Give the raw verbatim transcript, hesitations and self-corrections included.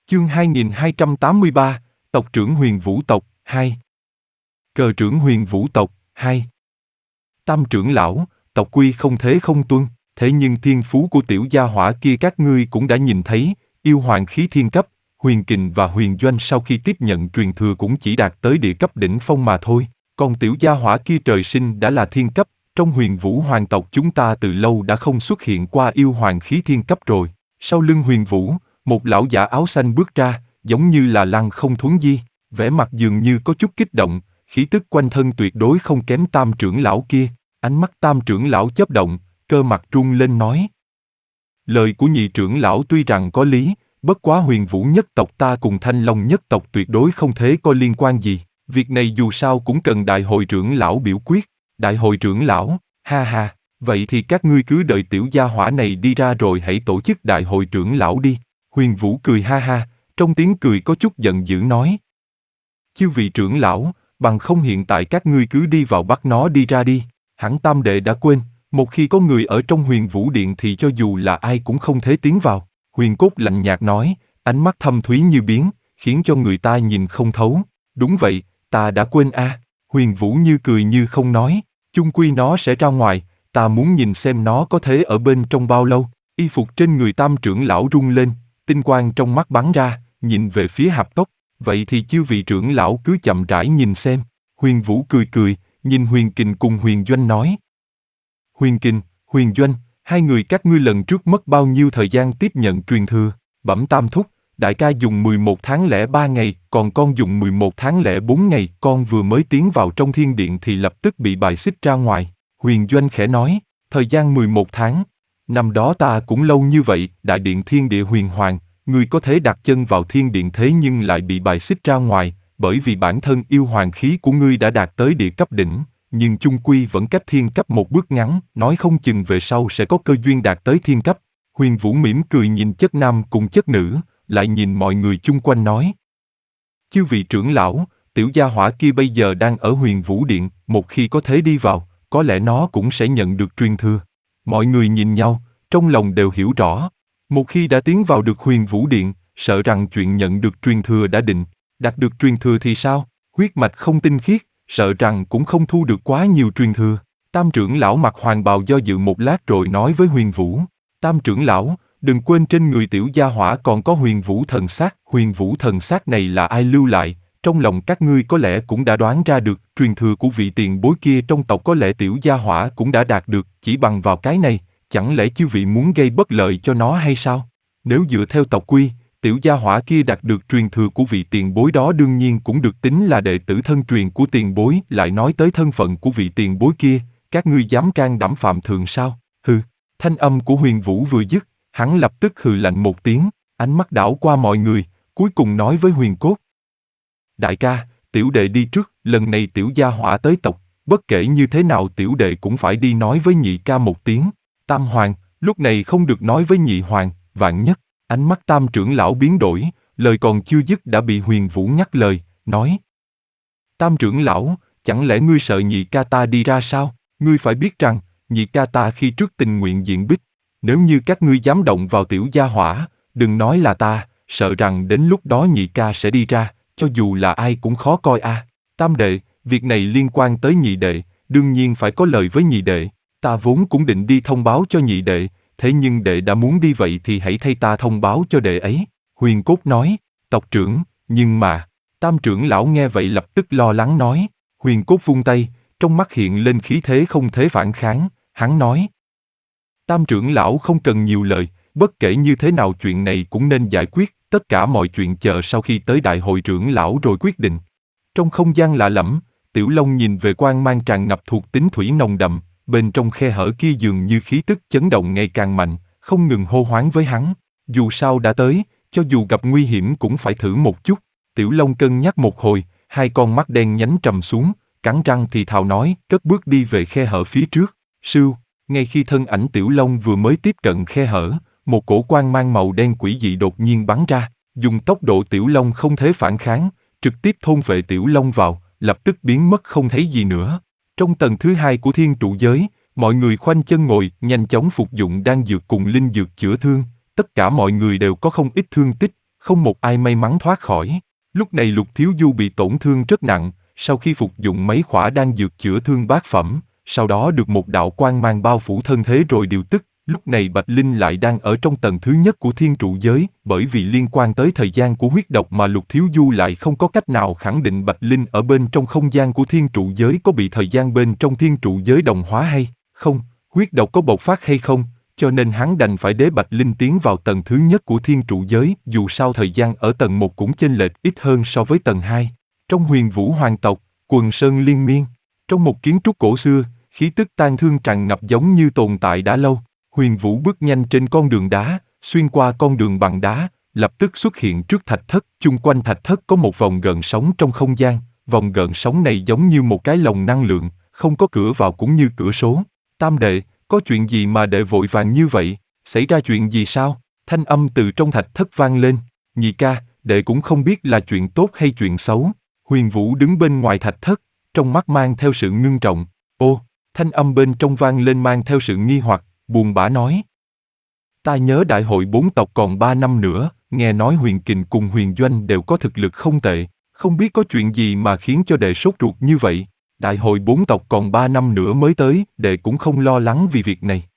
Chương hai nghìn hai trăm tám mươi ba, Tộc trưởng Huyền Vũ tộc, hai. Cờ trưởng Huyền Vũ tộc, hai. Tam trưởng lão, tộc quy không thế không tuân, thế nhưng thiên phú của tiểu gia hỏa kia các ngươi cũng đã nhìn thấy, yêu hoàng khí thiên cấp, Huyền Kình và Huyền Doanh sau khi tiếp nhận truyền thừa cũng chỉ đạt tới địa cấp đỉnh phong mà thôi, còn tiểu gia hỏa kia trời sinh đã là thiên cấp, trong Huyền Vũ hoàng tộc chúng ta từ lâu đã không xuất hiện qua yêu hoàng khí thiên cấp rồi. Sau lưng Huyền Vũ, một lão giả áo xanh bước ra, giống như là Lăng Không Thuấn Di, vẻ mặt dường như có chút kích động, khí tức quanh thân tuyệt đối không kém tam trưởng lão kia. Ánh mắt tam trưởng lão chớp động, cơ mặt run lên nói. Lời của nhị trưởng lão tuy rằng có lý, bất quá Huyền Vũ nhất tộc ta cùng Thanh Long nhất tộc tuyệt đối không thể có liên quan gì. Việc này dù sao cũng cần đại hội trưởng lão biểu quyết. Đại hội trưởng lão, ha ha, vậy thì các ngươi cứ đợi tiểu gia hỏa này đi ra rồi hãy tổ chức đại hội trưởng lão đi. Huyền Vũ cười ha ha, trong tiếng cười có chút giận dữ nói. Chư vị trưởng lão, bằng không hiện tại các ngươi cứ đi vào bắt nó đi ra đi. Hẳn tam đệ đã quên, một khi có người ở trong Huyền Vũ Điện thì cho dù là ai cũng không thể tiến vào. Huyền Cốt lạnh nhạt nói, ánh mắt thâm thúy như biến, khiến cho người ta nhìn không thấu. Đúng vậy, ta đã quên a. À. Huyền Vũ như cười như không nói, chung quy nó sẽ ra ngoài, ta muốn nhìn xem nó có thể ở bên trong bao lâu. Y phục trên người tam trưởng lão rung lên, tinh quang trong mắt bắn ra, nhìn về phía hạp cốc. Vậy thì chư vị trưởng lão cứ chậm rãi nhìn xem. Huyền Vũ cười cười, nhìn Huyền Kình cùng Huyền Doanh nói. Huyền Kình, Huyền Doanh, hai người các ngươi lần trước mất bao nhiêu thời gian tiếp nhận truyền thừa? Bẩm tam thúc, đại ca dùng mười một tháng lẻ ba ngày, còn con dùng mười một tháng lẻ bốn ngày. Con vừa mới tiến vào trong thiên điện thì lập tức bị bài xích ra ngoài. Huyền Doanh khẽ nói, thời gian mười một tháng. Năm đó ta cũng lâu như vậy, đại điện thiên địa huyền hoàng, ngươi có thể đặt chân vào thiên điện thế nhưng lại bị bài xích ra ngoài, bởi vì bản thân yêu hoàng khí của ngươi đã đạt tới địa cấp đỉnh, nhưng chung quy vẫn cách thiên cấp một bước ngắn, nói không chừng về sau sẽ có cơ duyên đạt tới thiên cấp. Huyền Vũ mỉm cười nhìn chất nam cùng chất nữ, lại nhìn mọi người chung quanh nói. Chư vị trưởng lão, tiểu gia hỏa kia bây giờ đang ở Huyền Vũ Điện, một khi có thể đi vào, có lẽ nó cũng sẽ nhận được truyền thừa. Mọi người nhìn nhau, trong lòng đều hiểu rõ. Một khi đã tiến vào được Huyền Vũ Điện, sợ rằng chuyện nhận được truyền thừa đã định. Đạt được truyền thừa thì sao? Huyết mạch không tinh khiết, sợ rằng cũng không thu được quá nhiều truyền thừa. Tam trưởng lão mặc hoàng bào do dự một lát rồi nói với Huyền Vũ. Tam trưởng lão, đừng quên trên người tiểu gia hỏa còn có Huyền Vũ thần xác. Huyền Vũ thần xác này là ai lưu lại? Trong lòng các ngươi có lẽ cũng đã đoán ra được, truyền thừa của vị tiền bối kia trong tộc có lẽ tiểu gia hỏa cũng đã đạt được, chỉ bằng vào cái này, chẳng lẽ chư vị muốn gây bất lợi cho nó hay sao? Nếu dựa theo tộc quy, tiểu gia hỏa kia đạt được truyền thừa của vị tiền bối đó đương nhiên cũng được tính là đệ tử thân truyền của tiền bối. Lại nói tới thân phận của vị tiền bối kia, các ngươi dám can đảm phạm thượng sao? Hừ. Thanh âm của Huyền Vũ vừa dứt, hắn lập tức hừ lạnh một tiếng, ánh mắt đảo qua mọi người, cuối cùng nói với Huyền Cốt. Đại ca, tiểu đệ đi trước, lần này tiểu gia hỏa tới tộc, bất kể như thế nào tiểu đệ cũng phải đi nói với nhị ca một tiếng. Tam hoàng, lúc này không được nói với nhị hoàng, vạn nhất. Ánh mắt tam trưởng lão biến đổi, lời còn chưa dứt đã bị Huyền Vũ ngắt lời, nói. Tam trưởng lão, chẳng lẽ ngươi sợ nhị ca ta đi ra sao? Ngươi phải biết rằng, nhị ca ta khi trước tình nguyện diện bích. Nếu như các ngươi dám động vào tiểu gia hỏa, đừng nói là ta, sợ rằng đến lúc đó nhị ca sẽ đi ra, cho dù là ai cũng khó coi a. À. Tam đệ, việc này liên quan tới nhị đệ, đương nhiên phải có lời với nhị đệ. Ta vốn cũng định đi thông báo cho nhị đệ, thế nhưng đệ đã muốn đi vậy thì hãy thay ta thông báo cho đệ ấy. Huyền Cốt nói, tộc trưởng, nhưng mà, tam trưởng lão nghe vậy lập tức lo lắng nói. Huyền Cốt vung tay, trong mắt hiện lên khí thế không thể phản kháng, hắn nói. Tam trưởng lão không cần nhiều lời, bất kể như thế nào chuyện này cũng nên giải quyết, tất cả mọi chuyện chờ sau khi tới đại hội trưởng lão rồi quyết định. Trong không gian lạ lẫm, Tiểu Long nhìn về quang mang tràn ngập thuộc tính thủy nồng đậm, bên trong khe hở kia dường như khí tức chấn động ngày càng mạnh, không ngừng hô hoán với hắn. Dù sao đã tới, cho dù gặp nguy hiểm cũng phải thử một chút. Tiểu Long cân nhắc một hồi, hai con mắt đen nhánh trầm xuống, cắn răng thì thào nói, cất bước đi về khe hở phía trước. Sưu, ngay khi thân ảnh Tiểu Long vừa mới tiếp cận khe hở, một cổ quang mang màu đen quỷ dị đột nhiên bắn ra, dùng tốc độ Tiểu Long không thể phản kháng, trực tiếp thôn phệ Tiểu Long vào, lập tức biến mất không thấy gì nữa. Trong tầng thứ hai của thiên trụ giới, mọi người khoanh chân ngồi, nhanh chóng phục dụng đan dược cùng linh dược chữa thương, tất cả mọi người đều có không ít thương tích, không một ai may mắn thoát khỏi. Lúc này Lục Thiếu Du bị tổn thương rất nặng, sau khi phục dụng mấy khỏa đan dược chữa thương bát phẩm, sau đó được một đạo quang mang bao phủ thân thế rồi điều tức. Lúc này Bạch Linh lại đang ở trong tầng thứ nhất của thiên trụ giới, bởi vì liên quan tới thời gian của huyết độc mà Lục Thiếu Du lại không có cách nào khẳng định Bạch Linh ở bên trong không gian của thiên trụ giới có bị thời gian bên trong thiên trụ giới đồng hóa hay không, huyết độc có bộc phát hay không, cho nên hắn đành phải đế Bạch Linh tiến vào tầng thứ nhất của thiên trụ giới, dù sao thời gian ở tầng một cũng chênh lệch ít hơn so với tầng hai. Trong Huyền Vũ Hoàng tộc, quần sơn liên miên, trong một kiến trúc cổ xưa, khí tức tang thương tràn ngập giống như tồn tại đã lâu. Huyền Vũ bước nhanh trên con đường đá, xuyên qua con đường bằng đá, lập tức xuất hiện trước thạch thất. Chung quanh thạch thất có một vòng gợn sóng trong không gian, vòng gợn sóng này giống như một cái lồng năng lượng, không có cửa vào cũng như cửa số. Tam đệ, có chuyện gì mà đệ vội vàng như vậy, xảy ra chuyện gì sao? Thanh âm từ trong thạch thất vang lên. Nhị ca, đệ cũng không biết là chuyện tốt hay chuyện xấu. Huyền Vũ đứng bên ngoài thạch thất, trong mắt mang theo sự ngưng trọng. Ô, thanh âm bên trong vang lên mang theo sự nghi hoặc, buồn bã nói. Ta nhớ đại hội bốn tộc còn ba năm nữa, nghe nói Huyền Kình cùng Huyền Doanh đều có thực lực không tệ, không biết có chuyện gì mà khiến cho đệ sốt ruột như vậy. Đại hội bốn tộc còn ba năm nữa mới tới, đệ cũng không lo lắng vì việc này.